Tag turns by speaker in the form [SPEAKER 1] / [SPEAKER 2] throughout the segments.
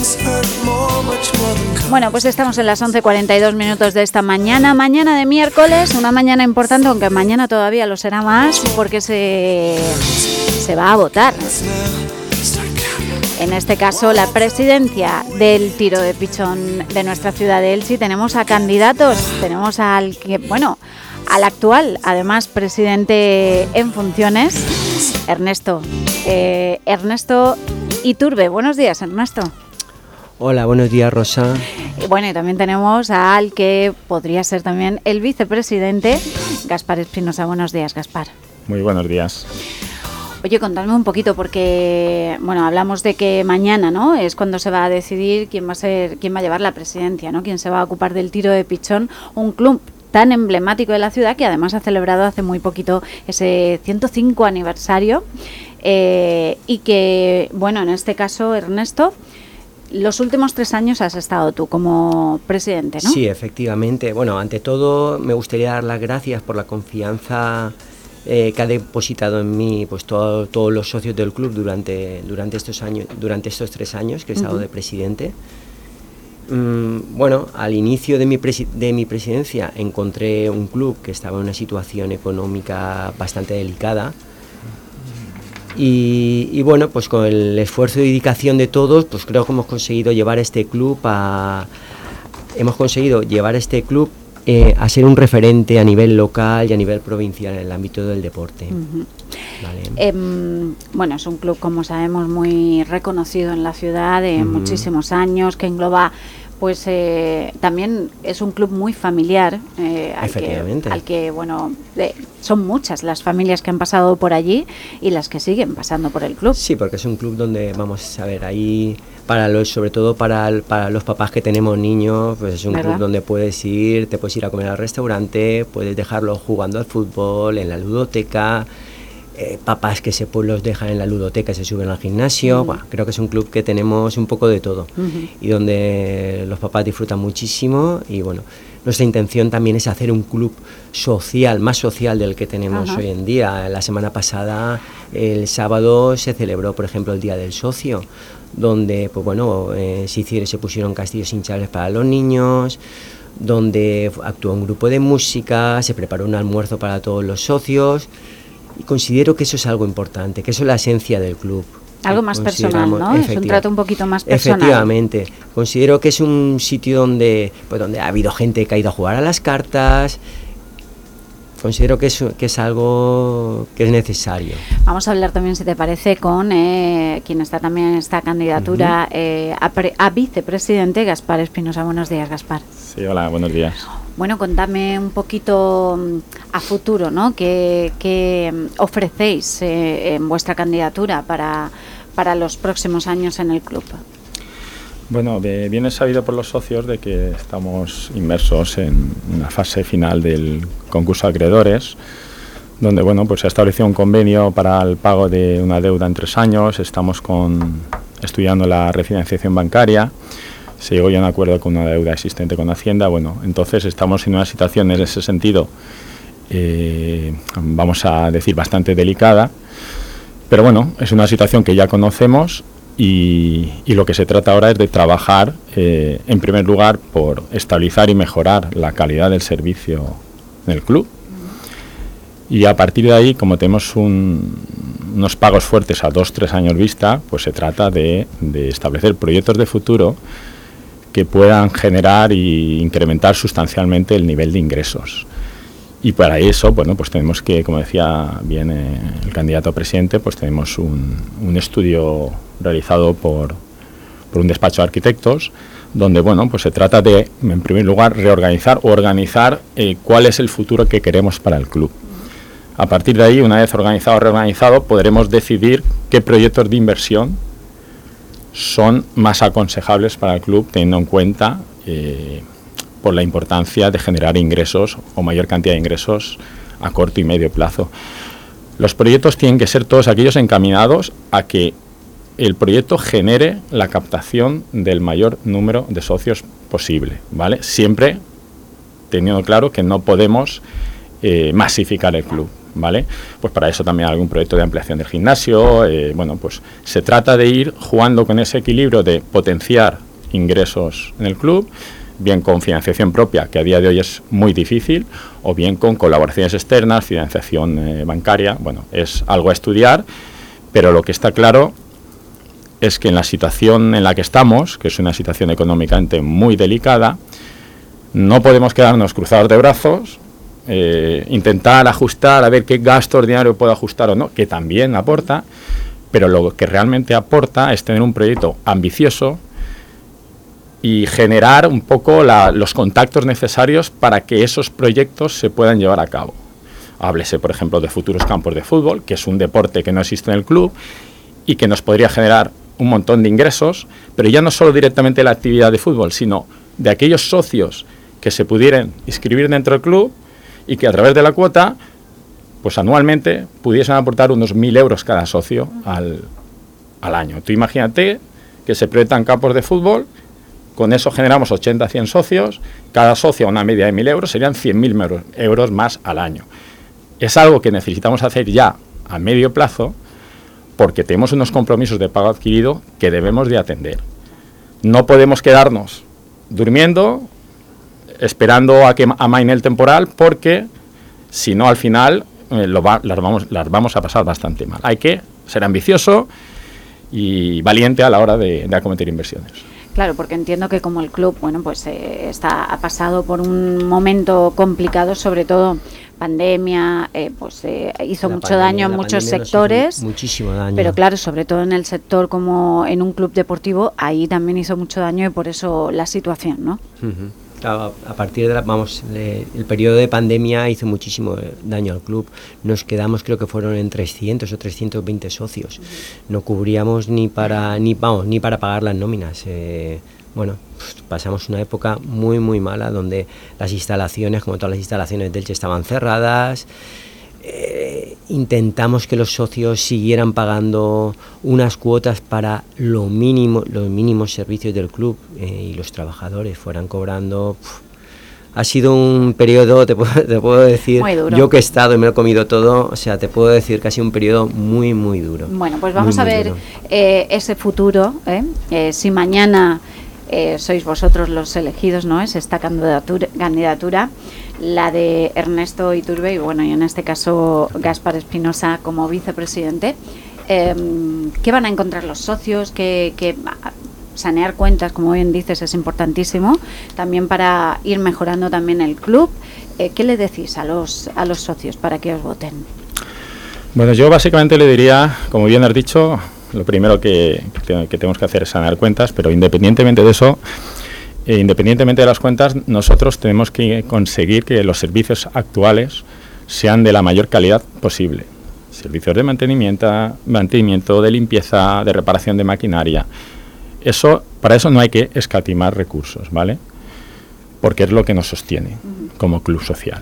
[SPEAKER 1] Bueno, pues estamos en las 11:42 de esta mañana de miércoles, una mañana importante, aunque mañana todavía lo será más, porque se va a votar. En este caso, la presidencia del tiro de pichón de nuestra ciudad de Elche. Tenemos a candidatos, tenemos al actual, además, presidente en funciones, Ernesto Iturbe. Buenos días, Ernesto.
[SPEAKER 2] Hola, buenos días, Rosa.
[SPEAKER 1] Y bueno, y también tenemos al que podría ser también el vicepresidente, Gaspar Espinosa. Buenos días, Gaspar.
[SPEAKER 3] Muy buenos días.
[SPEAKER 1] Oye, contadme un poquito, porque bueno, hablamos de que mañana, ¿no?, es cuando se va a decidir quién va a llevar la presidencia, ¿no?, quién se va a ocupar del tiro de pichón, un club tan emblemático de la ciudad que además ha celebrado hace muy poquito ese 105 aniversario y que, bueno, en este caso, Ernesto, los últimos 3 años has estado tú como presidente, ¿no? Sí,
[SPEAKER 2] efectivamente. Bueno, ante todo me gustaría dar las gracias por la confianza que ha depositado en mí, pues todos los socios del club durante estos 3 años que he estado de presidente. Bueno, al inicio de mi presidencia encontré un club que estaba en una situación económica bastante delicada. Y bueno, pues con el esfuerzo y dedicación de todos, pues creo que hemos conseguido llevar este club a ser un referente a nivel local y a nivel provincial en el ámbito del deporte. Vale.
[SPEAKER 1] Bueno, es un club, como sabemos, muy reconocido en la ciudad de muchísimos años, que engloba, pues también es un club muy familiar, al que bueno, son muchas las familias que han pasado por allí y las que siguen pasando por el club. Sí, porque es un club donde, vamos a ver, ahí sobre todo para los papás que tenemos niños, pues es un club donde te puedes ir a comer al restaurante, puedes dejarlos jugando al fútbol, en la ludoteca. Papás que los dejan en la ludoteca y se suben al gimnasio. Bueno, creo que es un club que tenemos un poco de todo y donde los papás disfrutan muchísimo. Y bueno, nuestra intención también es hacer un club social, más social del que tenemos hoy en día. La semana pasada, el sábado, se celebró, por ejemplo, el Día del Socio, donde pues bueno, se pusieron castillos hinchables para los niños, donde actuó un grupo de música, se preparó un almuerzo para todos los socios. Y considero que eso es algo importante, que eso es la esencia del club. Algo más personal, ¿no? Es un trato un poquito más personal. Efectivamente. Considero que es un sitio donde ha habido gente que ha ido a jugar a las cartas. Considero que es algo que es necesario. Vamos a hablar también, si te parece, con quien está también en esta candidatura a vicepresidente, Gaspar Espinosa. Buenos días, Gaspar. Sí, hola, buenos días. Bueno, contadme un poquito a futuro, ¿no? ¿Qué ofrecéis en vuestra candidatura para los próximos años en el club?
[SPEAKER 3] Bueno, bien es sabido por los socios de que estamos inmersos en una fase final del concurso de acreedores, donde bueno, pues se ha establecido un convenio para el pago de una deuda en 3 años. Estamos estudiando la refinanciación bancaria. Se llegó ya a un acuerdo con una deuda existente con Hacienda. Bueno, entonces estamos en una situación en ese sentido, vamos a decir, bastante delicada, pero bueno, es una situación que ya conocemos y lo que se trata ahora es de trabajar, en primer lugar, por estabilizar y mejorar la calidad del servicio en el club. Y a partir de ahí, como tenemos unos pagos fuertes a 2-3 años vista, pues se trata de establecer proyectos de futuro que puedan generar e incrementar sustancialmente el nivel de ingresos. Y para eso, bueno, pues tenemos que, como decía bien el candidato a presidente, pues tenemos un estudio realizado por un despacho de arquitectos, donde, bueno, pues se trata de, en primer lugar, organizar cuál es el futuro que queremos para el club. A partir de ahí, una vez reorganizado, podremos decidir qué proyectos de inversión son más aconsejables para el club, teniendo en cuenta por la importancia de generar ingresos o mayor cantidad de ingresos a corto y medio plazo. Los proyectos tienen que ser todos aquellos encaminados a que el proyecto genere la captación del mayor número de socios posible, ¿vale? Siempre teniendo claro que no podemos masificar el club, ¿vale? Pues para eso también hay algún proyecto de ampliación del gimnasio. Bueno, pues se trata de ir jugando con ese equilibrio de potenciar ingresos en el club, bien con financiación propia, que a día de hoy es muy difícil, o bien con colaboraciones externas, financiación bancaria. Bueno, es algo a estudiar, pero lo que está claro es que en la situación en la que estamos, que es una situación económicamente muy delicada, no podemos quedarnos cruzados de brazos, intentar ajustar, a ver qué gasto ordinario puedo ajustar o no, que también aporta, pero lo que realmente aporta es tener un proyecto ambicioso y generar un poco los contactos necesarios para que esos proyectos se puedan llevar a cabo. Háblese, por ejemplo, de futuros campos de fútbol, que es un deporte que no existe en el club y que nos podría generar un montón de ingresos, pero ya no solo directamente la actividad de fútbol, sino de aquellos socios que se pudieran inscribir dentro del club y que a través de la cuota, pues anualmente pudiesen aportar unos 1.000 euros cada socio al año. Tú imagínate que se proyectan campos de fútbol, con eso generamos 80 a 100 socios, cada socio a una media de 1.000 euros, serían 100.000 euros más al año. Es algo que necesitamos hacer ya a medio plazo, porque tenemos unos compromisos de pago adquirido que debemos de atender. No podemos quedarnos durmiendo, esperando a que amaine el temporal, porque si no, al final las vamos a pasar bastante mal. Hay que ser ambicioso y valiente a la hora de acometer inversiones.
[SPEAKER 1] Claro, porque entiendo que como el club, bueno, pues ha pasado por un momento complicado, sobre todo pandemia, hizo mucho daño en muchos sectores.
[SPEAKER 2] Muchísimo daño.
[SPEAKER 1] Pero claro, sobre todo en el sector como en un club deportivo, ahí también hizo mucho daño y por eso la situación, ¿no?
[SPEAKER 2] Uh-huh. Claro, a partir el periodo de pandemia hizo muchísimo daño al club. Nos quedamos, creo que fueron en 300 o 320 socios. No cubríamos ni para pagar las nóminas. Bueno, pasamos una época muy muy mala donde las instalaciones, como todas las instalaciones del Elche, estaban cerradas. Intentamos que los socios siguieran pagando unas cuotas para los mínimos servicios del club, y los trabajadores fueran cobrando. Ha sido un periodo, te puedo decir, yo que he estado y me lo he comido todo, o sea, te puedo decir que ha sido un periodo muy muy duro.
[SPEAKER 1] Bueno, pues vamos a ver ese futuro, si mañana sois vosotros los elegidos, ¿no? Es esta candidatura, la de Ernesto Iturbe y bueno, y en este caso Gaspar Espinosa como vicepresidente. ¿Qué van a encontrar los socios? Que sanear cuentas, como bien dices, es importantísimo también para ir mejorando también el club. ¿Qué le decís a los socios para que os voten?
[SPEAKER 3] Bueno, yo básicamente le diría, como bien has dicho, lo primero que tenemos que hacer es sanear cuentas, pero independientemente de eso, independientemente de las cuentas, nosotros tenemos que conseguir que los servicios actuales sean de la mayor calidad posible. Servicios de mantenimiento, de limpieza, de reparación de maquinaria. Para eso no hay que escatimar recursos, ¿vale? Porque es lo que nos sostiene como club social.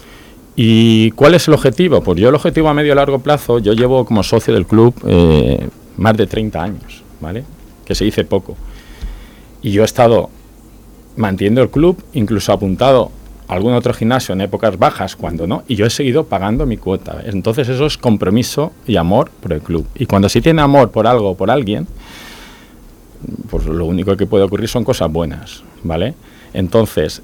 [SPEAKER 3] ¿Y cuál es el objetivo? Pues yo el objetivo a medio y largo plazo, yo llevo como socio del club más de 30 años, ¿vale? Que se dice poco. Y yo he estado manteniendo el club, incluso apuntado a algún otro gimnasio en épocas bajas, cuando no, y yo he seguido pagando mi cuota. Entonces eso es compromiso y amor por el club. Y cuando se tiene amor por algo o por alguien, pues lo único que puede ocurrir son cosas buenas, ¿vale? Entonces,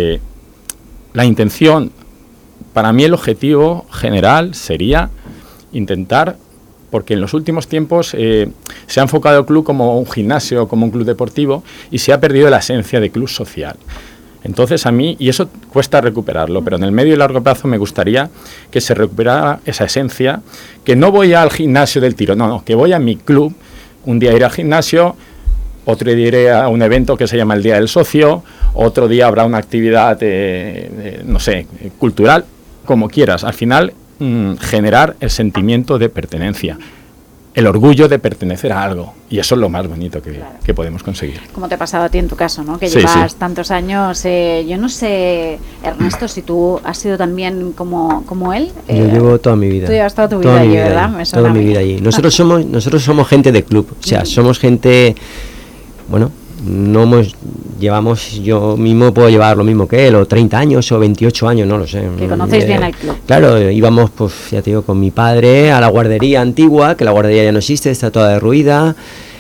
[SPEAKER 3] la intención, para mí el objetivo general sería intentar, porque en los últimos tiempos se ha enfocado el club como un gimnasio, como un club deportivo, y se ha perdido la esencia de club social. Entonces a mí, y eso cuesta recuperarlo, pero en el medio y largo plazo me gustaría que se recuperara esa esencia, que no voy al gimnasio del tiro, no, que voy a mi club, un día iré al gimnasio, otro día iré a un evento que se llama el Día del Socio, otro día habrá una actividad, no sé, cultural, como quieras. Al final, generar el sentimiento de pertenencia, el orgullo de pertenecer a algo, y eso es lo más bonito que podemos conseguir.
[SPEAKER 1] Como te ha pasado a ti en tu caso, ¿no? Que llevas tantos años. Yo no sé, Ernesto, si tú has sido también como él.
[SPEAKER 2] Yo llevo toda mi vida.
[SPEAKER 1] Tú llevas toda tu vida allí, ¿verdad?
[SPEAKER 2] Toda mi vida allí. Nosotros somos gente de club, o sea, somos gente, bueno, yo mismo puedo llevar lo mismo que él, o 30 años o 28 años, no lo sé.
[SPEAKER 1] Que conocéis bien el club.
[SPEAKER 2] Claro, íbamos, pues ya te digo, con mi padre a la guardería antigua, que la guardería ya no existe, está toda derruida.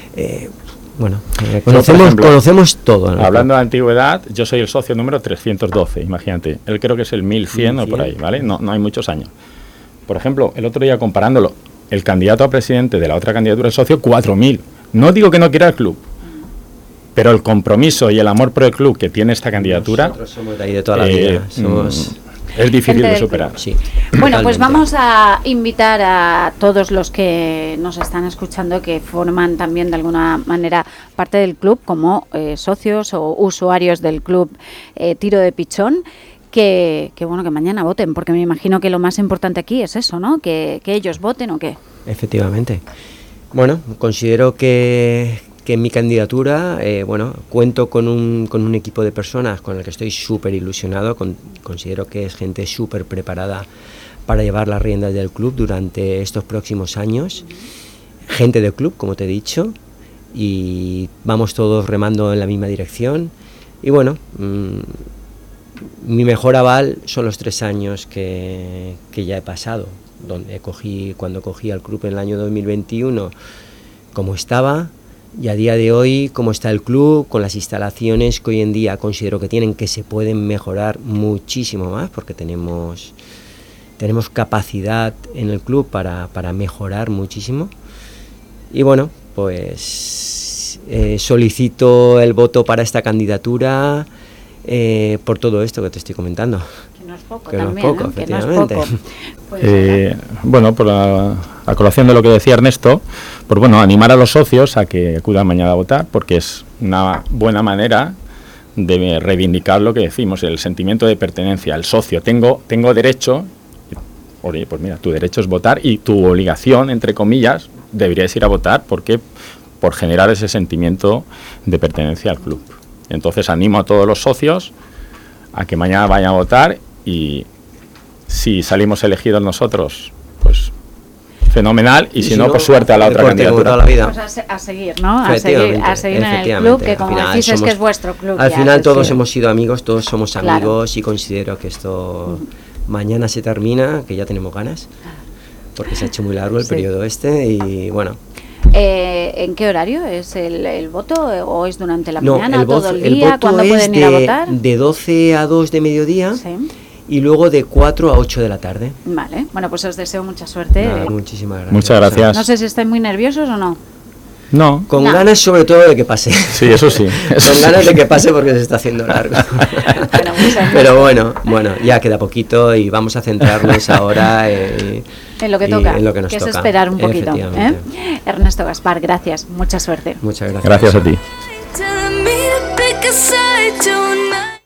[SPEAKER 2] Conocemos todo, ¿no?
[SPEAKER 3] Hablando de antigüedad, yo soy el socio número 312, imagínate. Él creo que es el 1100 o por ahí, ¿vale? No hay muchos años. Por ejemplo, el otro día comparándolo, el candidato a presidente de la otra candidatura, el socio, 4000. No digo que no quiera el club, pero el compromiso y el amor por el club que tiene esta candidatura...
[SPEAKER 2] Nosotros somos de ahí de toda la vida.
[SPEAKER 3] Es difícil de superar.
[SPEAKER 2] Sí,
[SPEAKER 1] bueno, pues vamos a invitar a todos los que nos están escuchando, que forman también de alguna manera parte del club, como socios o usuarios del club Tiro de Pichón, que mañana voten, porque me imagino que lo más importante aquí es eso, ¿no? Que ellos voten, ¿o qué?
[SPEAKER 2] Efectivamente. Bueno, considero que en mi candidatura, cuento con un equipo de personas con el que estoy súper ilusionado, considero que es gente súper preparada para llevar las riendas del club durante estos próximos años, gente del club, como te he dicho, y vamos todos remando en la misma dirección, y bueno, mi mejor aval son los 3 años que ya he pasado, cuando cogí al club en el año 2021, como estaba, y a día de hoy, cómo está el club, con las instalaciones que hoy en día considero que se pueden mejorar muchísimo más, porque tenemos capacidad en el club para mejorar muchísimo. Y bueno, pues solicito el voto para esta candidatura por todo esto que te estoy comentando.
[SPEAKER 1] Que no es poco
[SPEAKER 2] que
[SPEAKER 1] también,
[SPEAKER 2] no es poco,
[SPEAKER 1] ¿no?
[SPEAKER 2] efectivamente.
[SPEAKER 1] Que no es poco.
[SPEAKER 3] Por a colación de lo que decía Ernesto, pues animar a los socios a que acudan mañana a votar, porque es una buena manera de reivindicar lo que decimos, el sentimiento de pertenencia. El socio, tengo derecho, oye, pues mira, tu derecho es votar, y tu obligación, entre comillas, deberías ir a votar, porque por generar ese sentimiento de pertenencia al club. Entonces animo a todos los socios a que mañana vayan a votar, y si salimos elegidos nosotros, pues fenomenal, y si no, pues suerte a la otra candidatura.
[SPEAKER 1] Pues a seguir, ¿no? A seguir en el club, que como decís es que es vuestro club.
[SPEAKER 2] Al final todos hemos sido amigos, todos somos amigos, y considero que esto mañana se termina, que ya tenemos ganas, porque se ha hecho muy largo el periodo y bueno.
[SPEAKER 1] ¿En qué horario es el voto? ¿O es durante la mañana, todo el día? ¿Cuándo pueden ir a votar?
[SPEAKER 2] De 12 a 2 de mediodía.
[SPEAKER 1] Sí.
[SPEAKER 2] Y luego de 4 a 8 de la tarde.
[SPEAKER 1] Vale, bueno, pues os deseo mucha suerte.
[SPEAKER 2] Muchísimas gracias.
[SPEAKER 3] Muchas gracias.
[SPEAKER 1] No sé si estáis muy nerviosos o no.
[SPEAKER 3] No.
[SPEAKER 2] Con ganas sobre todo de que pase.
[SPEAKER 3] Sí, eso sí.
[SPEAKER 2] Con ganas de que pase, porque se está haciendo largo. Pero bueno, ya queda poquito y vamos a centrarnos ahora en
[SPEAKER 1] lo que toca,
[SPEAKER 2] en lo que nos
[SPEAKER 1] toca.
[SPEAKER 2] Es
[SPEAKER 1] esperar un poquito. Ernesto Gaspar, gracias, mucha suerte.
[SPEAKER 2] Muchas gracias.
[SPEAKER 3] Gracias a ti.